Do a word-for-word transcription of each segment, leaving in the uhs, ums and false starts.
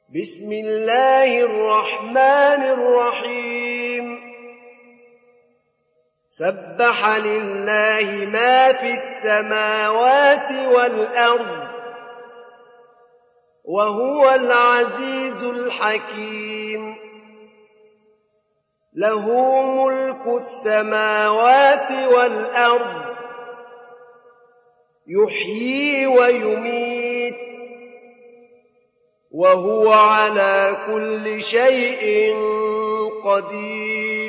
بسم الله الرحمن الرحيم سبح لله ما في السماوات والأرض وهو العزيز الحكيم له ملك السماوات والأرض يحيي ويميت وهو على كل شيء قدير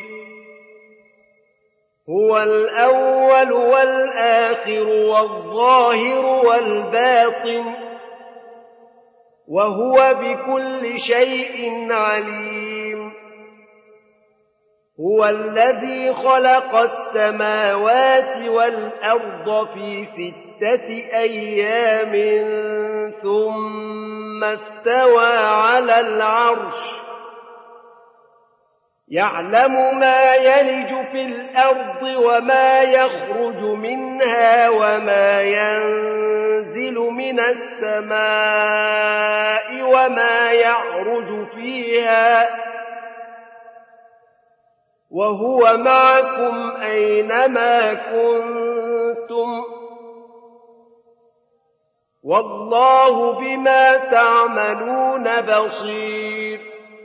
هو الأول والآخر والظاهر والباطن وهو بكل شيء عليم هو الذي خلق السماوات والأرض في ستة أيام ثم استوى على العرش يعلم ما يلج في الأرض وما يخرج منها وما ينزل من السماء وما يعرج فيها وهو معكم أينما كنتم والله بما تعملون بصير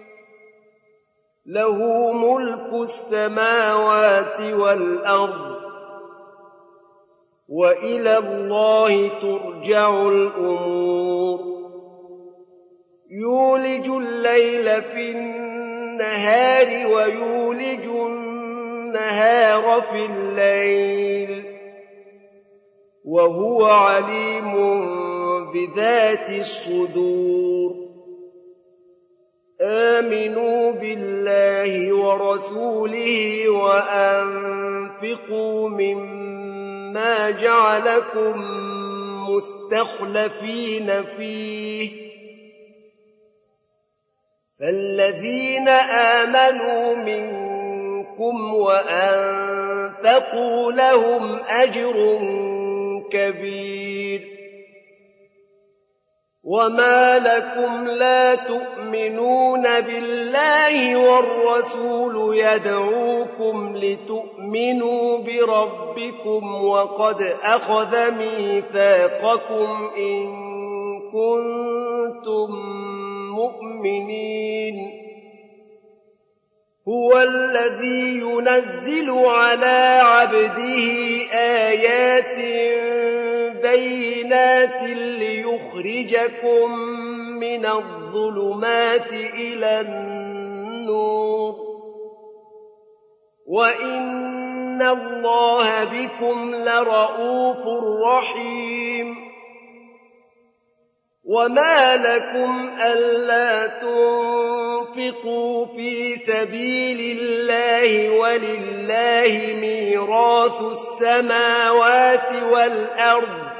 له ملك السماوات والأرض وإلى الله ترجع الأمور يولج الليل في النهار ويولج النهار في الليل وهو عليم بذات الصدور آمنوا بالله ورسوله وأنفقوا مما جعلكم مستخلفين فيه فالذين آمنوا منكم وأنفقوا لهم أجر كبير وما لكم لا تؤمنون بالله والرسول يدعوكم لتؤمنوا بربكم وقد أخذ ميثاقكم إن كنتم مؤمنين هو الذي ينزل على عبده آيات بينات ليخرجكم من الظلمات إلى النور وإن الله بكم لرءوف رحيم وما لكم ألا تنفقوا في سبيل الله ولله ميراث السماوات والأرض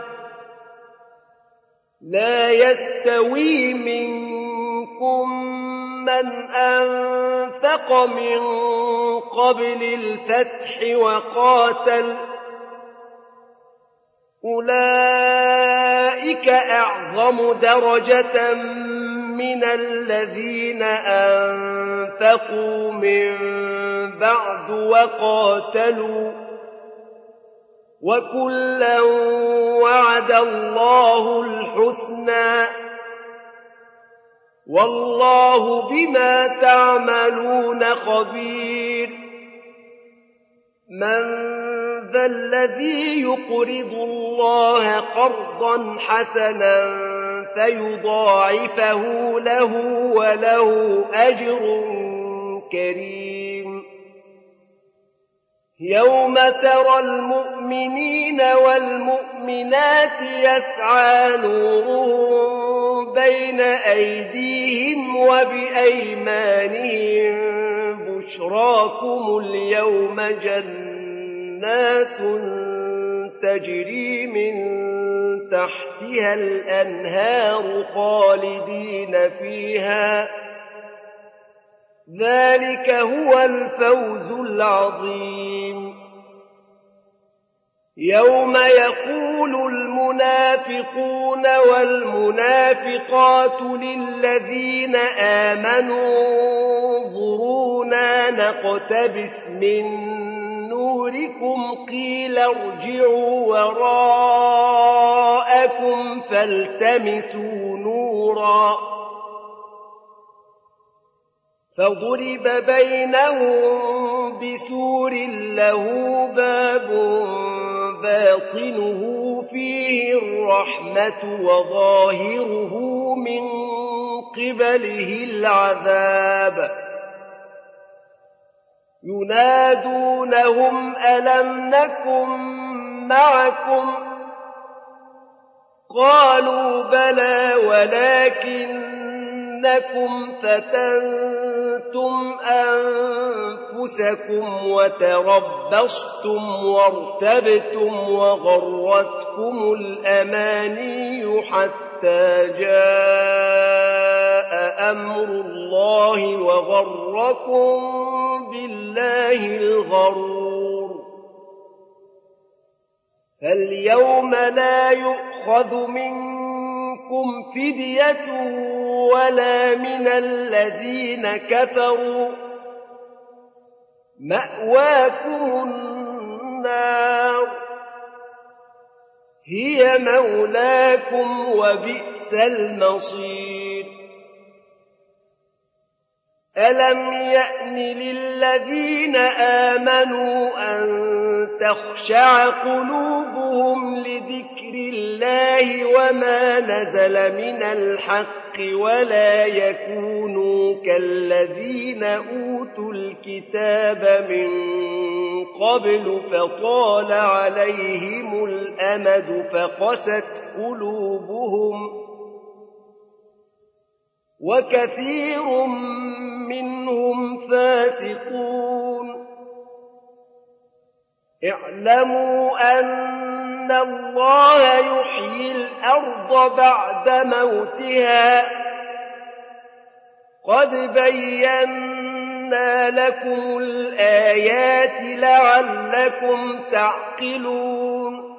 لا يستوي منكم من أنفق من قبل الفتح وقاتل أولئك أعظم درجة من الذين أنفقوا من بعد وقاتلوا وكلا وعد الله الحسنى والله بما تعملون خبير من ذا الذي يقرض الله قرضا حسنا فيضاعفه له وله أجر كريم يوم ترى المؤمنين والمؤمنات يسعى نورهم بين أيديهم وبأيمانهم بشراكم اليوم جنات تجري من تحتها الأنهار خالدين فيها ذلك هو الفوز العظيم يوم يقول المنافقون والمنافقات للذين آمنوا انظرونا نقتبس من نوركم قيل ارجعوا وراءكم فالتمسوا نورا فضرب بينهم بسور له باب باطنه فيه الرحمة وظاهره من قبله العذاب ينادونهم ألم نكن معكم قالوا بلى ولكنكم فتنتم أنفسكم وتربصتم وارتبتم وغرتكم الأماني حتى جاء أمر الله وغركم بالله الغرور فاليوم لا يؤخذ منكم فدية ولا من الذين كفروا مأواكم النار هي مولاكم وبئس المصير ألم يأن للذين آمنوا أن تخشع قلوبهم لذكر الله وما نزل من الحق ولا يكونوا كالذين أوتوا الكتاب من قبل فطال عليهم الأمد فقست قلوبهم وكثير منهم فاسقون اعلموا أن الله يحيي الأرض بعد موتها قد بينا لكم الآيات لعلكم تعقلون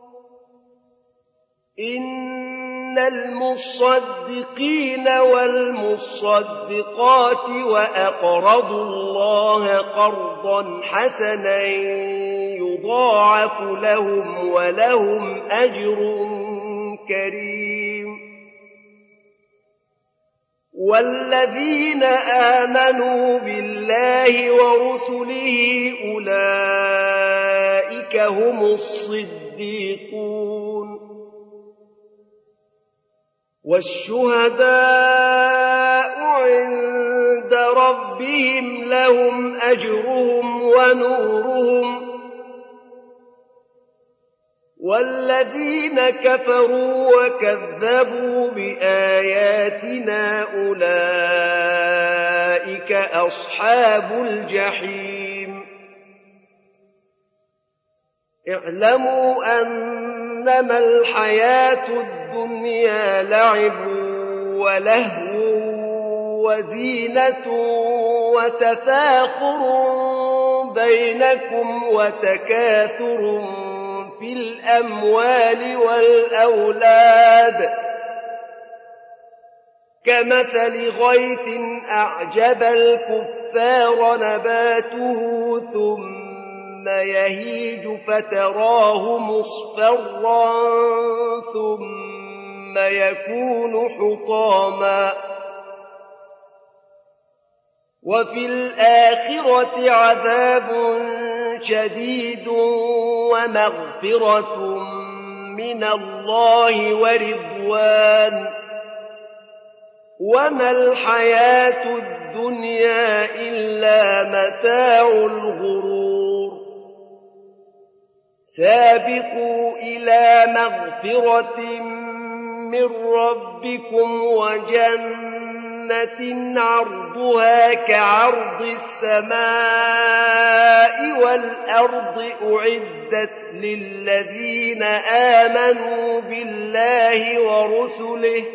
إن المصدقين والمصدقات وأقرضوا الله قرضا حسنا يضاعف لهم ولهم أجر كريم والذين آمنوا بالله ورسله أولئك هم الصديقون والشهداء عند ربهم لهم أجرهم ونورهم والذين كفروا وكذبوا بآياتنا أولئك أصحاب الجحيم اعلموا أنما الحياة الدنيا لعب ولهو وزينة وتفاخر بينكم وتكاثر في الأموال والأولاد كمثل غيث أعجب الكفار نباته ثم يهيج فتراه مصفرا ثم يكون حطاما وفي الآخرة عذاب شديد ومغفرة من الله ورضوان وما الحياة الدنيا إلا متاع الغرور سابقوا إلى مغفرة من ربكم وجنة عرضها كعرض السماء والأرض أعدت للذين آمنوا بالله ورسله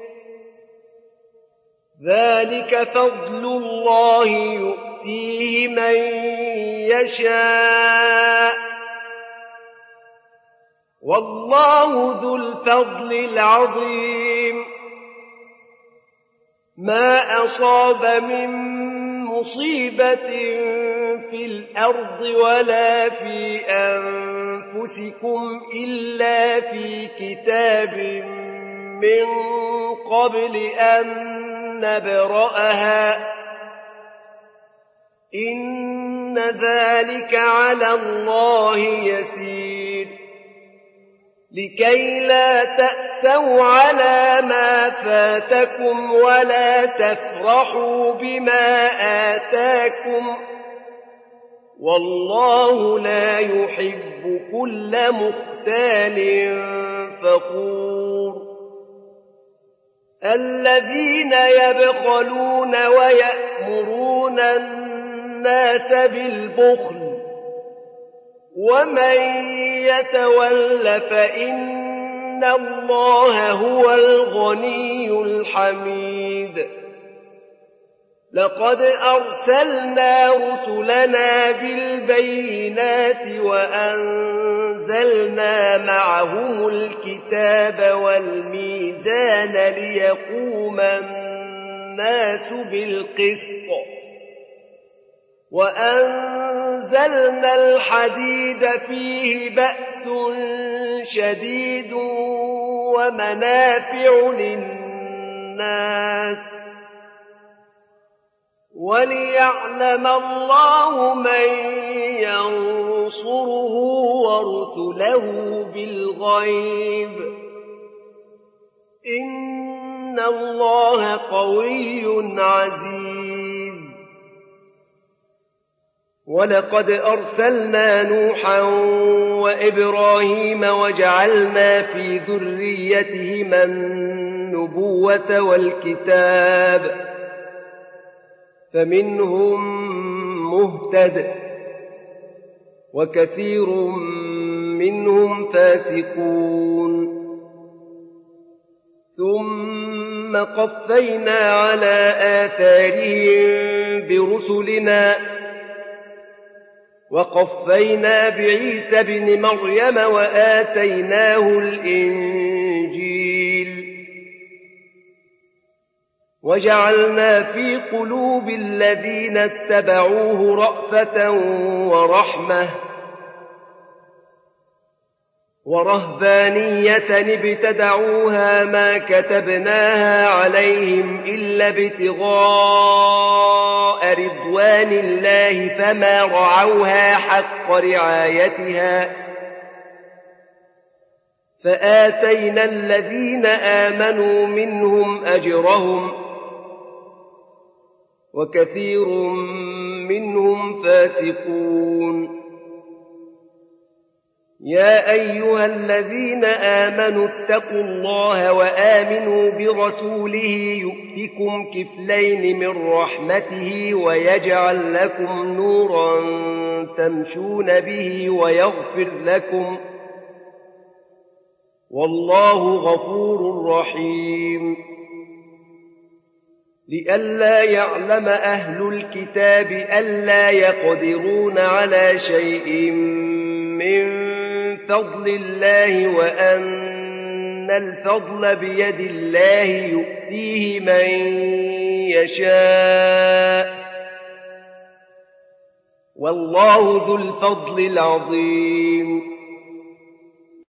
ذلك فضل الله يؤتيه من يشاء والله ذو الفضل العظيم. ما أصاب من مصيبة في الأرض ولا في أنفسكم إلا في كتاب من قبل أن نبرأها إن ذلك على الله يسير. لكي لا تأسوا على ما فاتكم ولا تفرحوا بما آتاكم والله لا يحب كل مختال فخور. الذين يبخلون ويأمرون الناس بالبخل ومن يتول فإن الله هو الغني الحميد. لقد أرسلنا رسلنا بالبينات وأنزلنا معهم الكتاب والميزان ليقوم الناس بالقسط وأنزلنا الحديد فيه بأس شديد ومنافع للناس وليعلم الله من ينصره ورسله بالغيب إن الله قوي عزيز. ولقد أرسلنا نوحا وإبراهيم وجعلنا في ذريتهما النبوة والكتاب فمنهم مهتد وكثير منهم فاسقون. ثم قفينا على آثارهم برسلنا وقفينا بعيسى بن مريم وآتيناه الإنجيل وجعلنا في قلوب الذين اتبعوه رأفة ورحمة ورهبانية ابتدعوها ما كتبناها عليهم إلا ابتغاء رضوان الله فما رعوها حق رعايتها فآتينا الذين آمنوا منهم أجرهم وكثير منهم فاسقون. يا أيها الذين آمنوا اتقوا الله وآمنوا برسوله يؤتكم كفلين من رحمته ويجعل لكم نورا تمشون به ويغفر لكم والله غفور رحيم. لئلا يعلم أهل الكتاب ألا يقدرون على شيء من فضل الله وأن الفضل بيد الله يؤتيه من يشاء والله ذو الفضل العظيم.